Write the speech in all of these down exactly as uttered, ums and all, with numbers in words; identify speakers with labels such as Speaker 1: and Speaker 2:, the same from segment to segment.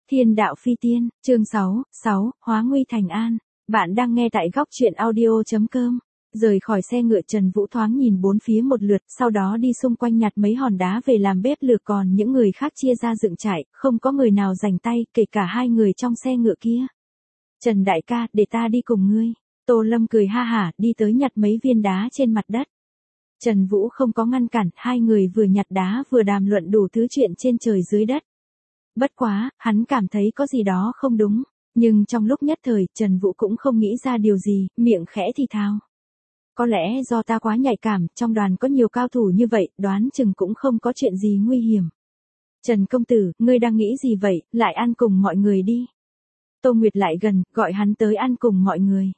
Speaker 1: Thiên đạo phi tiên, chương sáu, sáu, hóa nguy thành an. Bạn đang nghe tại góc truyện audio chấm com. Rời khỏi xe ngựa, Trần Vũ thoáng nhìn bốn phía một lượt, sau đó đi xung quanh nhặt mấy hòn đá về làm bếp lửa, còn những người khác chia ra dựng trại, không có người nào rảnh tay, kể cả hai người trong xe ngựa kia. Trần đại ca, để ta đi cùng ngươi. Tô Lâm cười ha hả, đi tới nhặt mấy viên đá trên mặt đất. Trần Vũ không có ngăn cản, hai người vừa nhặt đá vừa đàm luận đủ thứ chuyện trên trời dưới đất. Bất quá, hắn cảm thấy có gì đó không đúng, nhưng trong lúc nhất thời, Trần Vũ cũng không nghĩ ra điều gì, miệng khẽ thì thào. Có lẽ do ta quá nhạy cảm, trong đoàn có nhiều cao thủ như vậy, đoán chừng cũng không có chuyện gì nguy hiểm. Trần công tử, ngươi đang nghĩ gì vậy, lại ăn cùng mọi người đi. Tô Nguyệt lại gần, gọi hắn tới ăn cùng mọi người.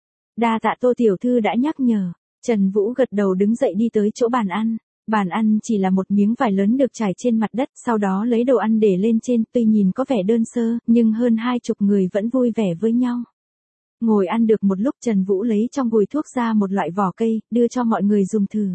Speaker 1: Đa tạ Tô tiểu thư đã nhắc nhở. Trần Vũ gật đầu đứng dậy đi tới chỗ bàn ăn. Bàn ăn chỉ là một miếng vải lớn được trải trên mặt đất, sau đó lấy đồ ăn để lên trên, tuy nhìn có vẻ đơn sơ, nhưng hơn hai chục người vẫn vui vẻ với nhau. Ngồi ăn được một lúc, Trần Vũ lấy trong gùi thuốc ra một loại vỏ cây, đưa cho mọi người dùng thử.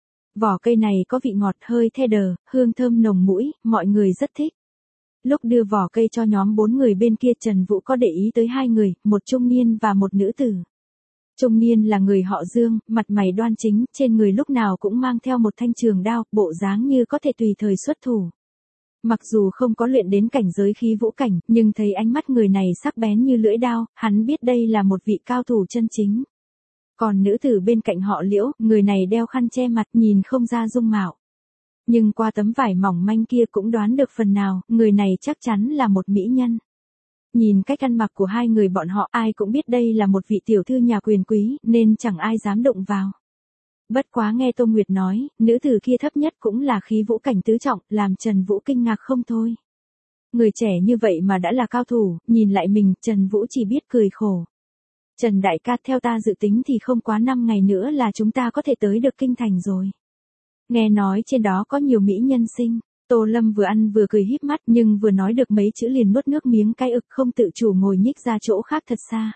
Speaker 1: Vỏ cây này có vị ngọt hơi the đờ, hương thơm nồng mũi, mọi người rất thích. Lúc đưa vỏ cây cho nhóm bốn người bên kia, Trần Vũ có để ý tới hai người, một trung niên và một nữ tử. Trung niên là người họ Dương, mặt mày đoan chính, trên người lúc nào cũng mang theo một thanh trường đao, bộ dáng như có thể tùy thời xuất thủ. Mặc dù không có luyện đến cảnh giới khí vũ cảnh, nhưng thấy ánh mắt người này sắc bén như lưỡi đao, hắn biết đây là một vị cao thủ chân chính. Còn nữ tử bên cạnh họ Liễu, người này đeo khăn che mặt, nhìn không ra dung mạo. Nhưng qua tấm vải mỏng manh kia cũng đoán được phần nào, người này chắc chắn là một mỹ nhân. Nhìn cách ăn mặc của hai người bọn họ, ai cũng biết đây là một vị tiểu thư nhà quyền quý, nên chẳng ai dám động vào. Bất quá nghe Tô Nguyệt nói, nữ tử kia thấp nhất cũng là khí vũ cảnh tứ trọng, làm Trần Vũ kinh ngạc không thôi. Người trẻ như vậy mà đã là cao thủ, nhìn lại mình, Trần Vũ chỉ biết cười khổ. Trần đại ca, theo ta dự tính thì không quá năm ngày nữa là chúng ta có thể tới được kinh thành rồi. Nghe nói trên đó có nhiều mỹ nhân xinh. Tô Lâm vừa ăn vừa cười híp mắt, nhưng vừa nói được mấy chữ liền nuốt nước miếng cái ực, không tự chủ ngồi nhích ra chỗ khác thật xa.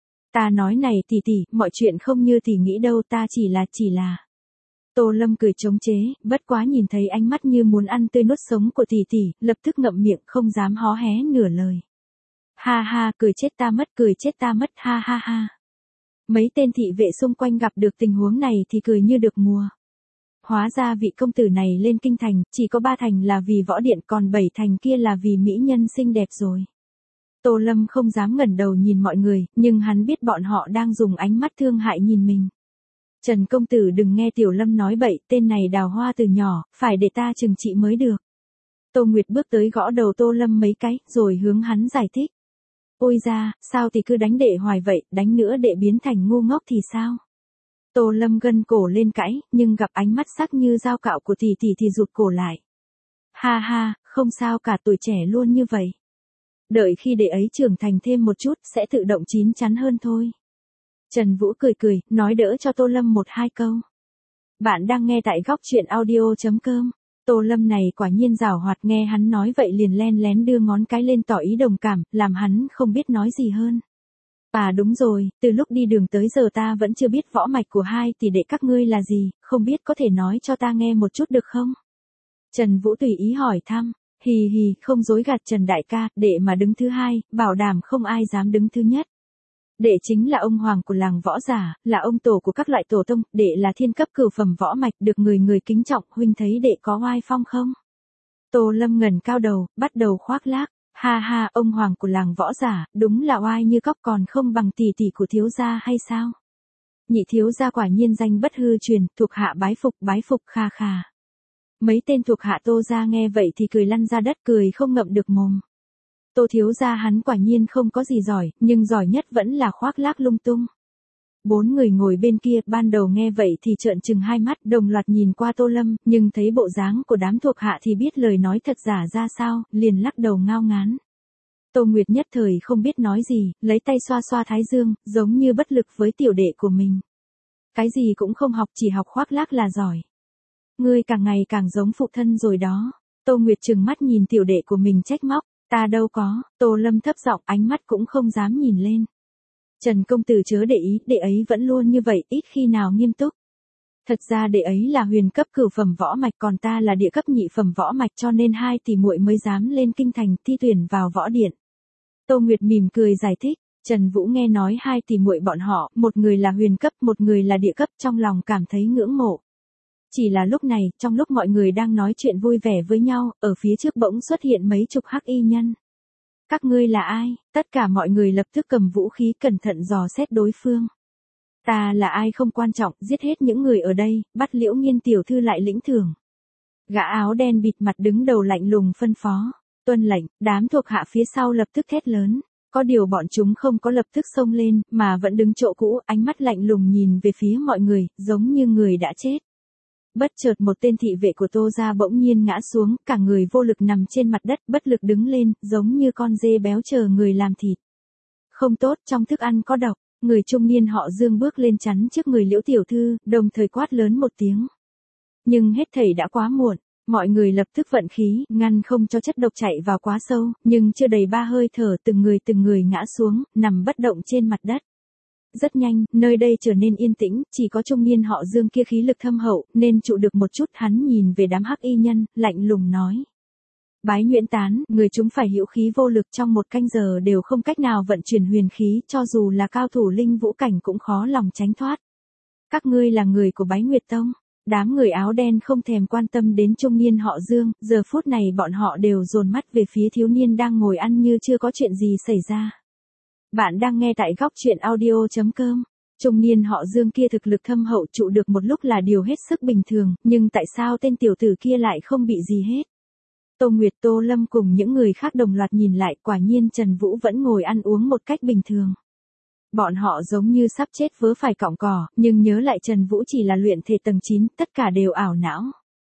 Speaker 1: Ta nói này tỷ tỷ, mọi chuyện không như tỷ nghĩ đâu, ta chỉ là chỉ là. Tô Lâm cười chống chế, bất quá nhìn thấy ánh mắt như muốn ăn tươi nuốt sống của tỷ tỷ, lập tức ngậm miệng không dám hó hé nửa lời. Ha ha, cười chết ta mất, cười chết ta mất, ha ha ha. Mấy tên thị vệ xung quanh gặp được tình huống này thì cười như được mùa. Hóa ra vị công tử này lên kinh thành, chỉ có ba thành là vì võ điện, còn bảy thành kia là vì mỹ nhân xinh đẹp rồi. Tô Lâm không dám ngẩng đầu nhìn mọi người, nhưng hắn biết bọn họ đang dùng ánh mắt thương hại nhìn mình. Trần công tử đừng nghe Tiểu Lâm nói bậy, tên này đào hoa từ nhỏ, phải để ta trừng trị mới được. Tô Nguyệt bước tới gõ đầu Tô Lâm mấy cái, rồi hướng hắn giải thích. Ôi ra, sao thì cứ đánh đệ hoài vậy, đánh nữa đệ biến thành ngu ngốc thì sao? Tô Lâm gân cổ lên cãi, nhưng gặp ánh mắt sắc như dao cạo của tỷ tỷ thì rụt cổ lại. Ha ha, không sao cả, tuổi trẻ luôn như vậy. Đợi khi đệ ấy trưởng thành thêm một chút, sẽ tự động chín chắn hơn thôi. Trần Vũ cười cười, nói đỡ cho Tô Lâm một hai câu. Bạn đang nghe tại góc truyện audio chấm com. Tô Lâm này quả nhiên giảo hoạt, nghe hắn nói vậy liền len lén đưa ngón cái lên tỏ ý đồng cảm, làm hắn không biết nói gì hơn. À đúng rồi, từ lúc đi đường tới giờ ta vẫn chưa biết võ mạch của hai tỷ đệ các ngươi là gì, không biết có thể nói cho ta nghe một chút được không? Trần Vũ tùy ý hỏi thăm, hì hì, không dối gạt Trần đại ca, đệ mà đứng thứ hai, bảo đảm không ai dám đứng thứ nhất. Đệ chính là ông hoàng của làng võ giả, là ông tổ của các loại tổ tông, đệ là thiên cấp cửu phẩm võ mạch, được người người kính trọng, huynh thấy đệ có oai phong không? Tô Lâm ngẩng cao đầu, bắt đầu khoác lác. Ha ha, ông hoàng của làng võ giả, đúng là oai như cóc, còn không bằng tỷ tỷ của thiếu gia hay sao? Nhị thiếu gia quả nhiên danh bất hư truyền, thuộc hạ bái phục, bái phục, kha kha. Mấy tên thuộc hạ Tô gia nghe vậy thì cười lăn ra đất, cười không ngậm được mồm. Tô thiếu gia hắn quả nhiên không có gì giỏi, nhưng giỏi nhất vẫn là khoác lác lung tung. Bốn người ngồi bên kia, ban đầu nghe vậy thì trợn trừng hai mắt, đồng loạt nhìn qua Tô Lâm, nhưng thấy bộ dáng của đám thuộc hạ thì biết lời nói thật giả ra sao, liền lắc đầu ngao ngán. Tô Nguyệt nhất thời không biết nói gì, lấy tay xoa xoa thái dương, giống như bất lực với tiểu đệ của mình. Cái gì cũng không học, chỉ học khoác lác là giỏi. Ngươi càng ngày càng giống phụ thân rồi đó. Tô Nguyệt trừng mắt nhìn tiểu đệ của mình trách móc, ta đâu có. Tô Lâm thấp giọng, ánh mắt cũng không dám nhìn lên. Trần công tử chớ để ý, đệ ấy vẫn luôn như vậy, ít khi nào nghiêm túc. Thật ra đệ ấy là huyền cấp cửu phẩm võ mạch còn ta là địa cấp nhị phẩm võ mạch cho nên hai tỷ muội mới dám lên kinh thành thi tuyển vào võ điện. Tô Nguyệt mỉm cười giải thích. Trần Vũ nghe nói hai tỷ muội bọn họ, một người là huyền cấp, một người là địa cấp, trong lòng cảm thấy ngưỡng mộ. Chỉ là lúc này, trong lúc mọi người đang nói chuyện vui vẻ với nhau, ở phía trước bỗng xuất hiện mấy chục hắc y nhân. Các ngươi là ai? Tất cả mọi người lập tức cầm vũ khí cẩn thận dò xét đối phương. Ta là ai không quan trọng, giết hết những người ở đây, bắt Liễu Nghiên tiểu thư lại lĩnh thưởng. Gã áo đen bịt mặt đứng đầu lạnh lùng phân phó. Tuân lệnh, đám thuộc hạ phía sau lập tức thét lớn. Có điều bọn chúng không có lập tức xông lên, mà vẫn đứng chỗ cũ, ánh mắt lạnh lùng nhìn về phía mọi người, giống như người đã chết. Bất chợt một tên thị vệ của Tô gia bỗng nhiên ngã xuống, cả người vô lực nằm trên mặt đất, bất lực đứng lên, giống như con dê béo chờ người làm thịt. Không tốt, trong thức ăn có độc. Người trung niên họ Dương bước lên chắn trước người Liễu tiểu thư, đồng thời quát lớn một tiếng. Nhưng hết thảy đã quá muộn. Mọi người lập tức vận khí, ngăn không cho chất độc chạy vào quá sâu, nhưng chưa đầy ba hơi thở từng người từng người ngã xuống, nằm bất động trên mặt đất. Rất nhanh, nơi đây trở nên yên tĩnh, chỉ có trung niên họ Dương kia khí lực thâm hậu, nên trụ được một chút. Hắn nhìn về đám hắc y nhân, lạnh lùng nói. Bái nhuyễn tán, người chúng phải hữu khí vô lực trong một canh giờ đều không cách nào vận chuyển huyền khí, cho dù là cao thủ linh vũ cảnh cũng khó lòng tránh thoát. Các ngươi là người của Bái Nguyệt Tông. Đám người áo đen không thèm quan tâm đến trung niên họ Dương, giờ phút này bọn họ đều dồn mắt về phía thiếu niên đang ngồi ăn như chưa có chuyện gì xảy ra. Bạn đang nghe tại góc truyện audio chấm com. Trung niên họ Dương kia thực lực thâm hậu trụ được một lúc là điều hết sức bình thường, nhưng tại sao tên tiểu tử kia lại không bị gì hết? Tô Nguyệt, Tô Lâm cùng những người khác đồng loạt nhìn lại, quả nhiên Trần Vũ vẫn ngồi ăn uống một cách bình thường. Bọn họ giống như sắp chết vớ phải cọng cỏ, nhưng nhớ lại Trần Vũ chỉ là luyện thể tầng chín, tất cả đều ảo não.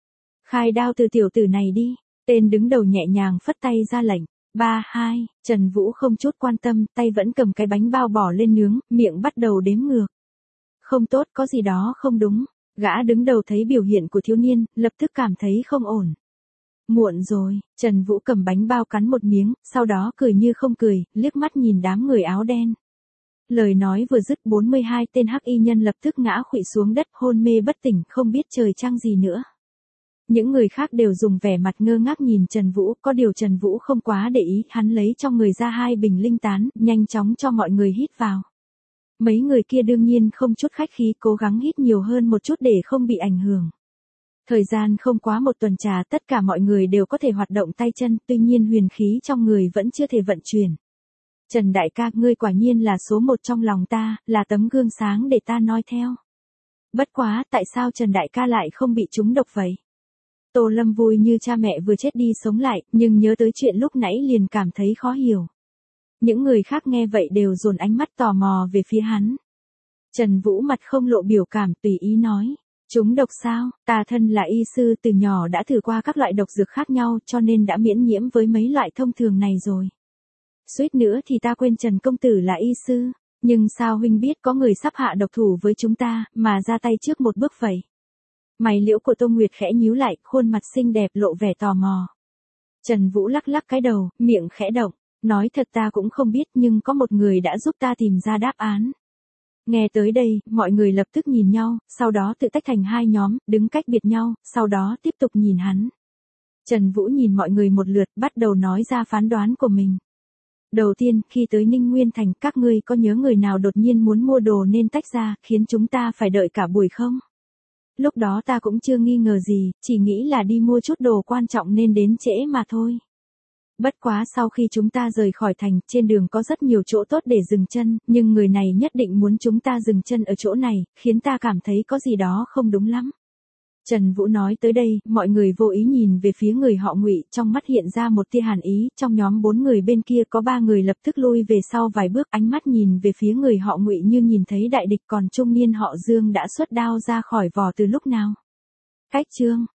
Speaker 1: Khai đao từ tiểu tử này đi, tên đứng đầu nhẹ nhàng phất tay ra lệnh. Ba, hai, Trần Vũ không chút quan tâm, tay vẫn cầm cái bánh bao bỏ lên nướng, miệng bắt đầu đếm ngược. Không tốt, có gì đó không đúng. Gã đứng đầu thấy biểu hiện của thiếu niên, lập tức cảm thấy không ổn. Muộn rồi, Trần Vũ cầm bánh bao cắn một miếng, sau đó cười như không cười, liếc mắt nhìn đám người áo đen. Lời nói vừa dứt bốn mươi hai tên hắc y nhân lập tức ngã khuỵu xuống đất hôn mê bất tỉnh, không biết trời trăng gì nữa. Những người khác đều dùng vẻ mặt ngơ ngác nhìn Trần Vũ, có điều Trần Vũ không quá để ý, hắn lấy trong người ra hai bình linh tán, nhanh chóng cho mọi người hít vào. Mấy người kia đương nhiên không chút khách khí, cố gắng hít nhiều hơn một chút để không bị ảnh hưởng. Thời gian không quá một tuần trà, tất cả mọi người đều có thể hoạt động tay chân, tuy nhiên huyền khí trong người vẫn chưa thể vận chuyển. Trần đại ca, ngươi quả nhiên là số một trong lòng ta, là tấm gương sáng để ta noi theo. Bất quá, tại sao Trần đại ca lại không bị trúng độc vậy? Tô Lâm vui như cha mẹ vừa chết đi sống lại, nhưng nhớ tới chuyện lúc nãy liền cảm thấy khó hiểu. Những người khác nghe vậy đều dồn ánh mắt tò mò về phía hắn. Trần Vũ mặt không lộ biểu cảm, tùy ý nói. Trúng độc sao? Ta thân là y sư, từ nhỏ đã thử qua các loại độc dược khác nhau, cho nên đã miễn nhiễm với mấy loại thông thường này rồi. Suýt nữa thì ta quên Trần công tử là y sư, nhưng sao huynh biết có người sắp hạ độc thủ với chúng ta, mà ra tay trước một bước vậy? Mày liễu của Tô Nguyệt khẽ nhíu lại, khuôn mặt xinh đẹp lộ vẻ tò mò. Trần Vũ lắc lắc cái đầu, miệng khẽ động, nói thật ta cũng không biết, nhưng có một người đã giúp ta tìm ra đáp án. Nghe tới đây, mọi người lập tức nhìn nhau, sau đó tự tách thành hai nhóm, đứng cách biệt nhau, sau đó tiếp tục nhìn hắn. Trần Vũ nhìn mọi người một lượt, bắt đầu nói ra phán đoán của mình. Đầu tiên, khi tới Ninh Nguyên Thành, các ngươi có nhớ người nào đột nhiên muốn mua đồ nên tách ra, khiến chúng ta phải đợi cả buổi không? Lúc đó ta cũng chưa nghi ngờ gì, chỉ nghĩ là đi mua chút đồ quan trọng nên đến trễ mà thôi. Bất quá sau khi chúng ta rời khỏi thành, trên đường có rất nhiều chỗ tốt để dừng chân, nhưng người này nhất định muốn chúng ta dừng chân ở chỗ này, khiến ta cảm thấy có gì đó không đúng lắm. Trần Vũ nói tới đây, mọi người vô ý nhìn về phía người họ Ngụy, trong mắt hiện ra một tia hàn ý, trong nhóm bốn người bên kia có ba người lập tức lui về sau vài bước, ánh mắt nhìn về phía người họ Ngụy như nhìn thấy đại địch, còn trung niên họ Dương đã xuất đao ra khỏi vỏ từ lúc nào. Cách chương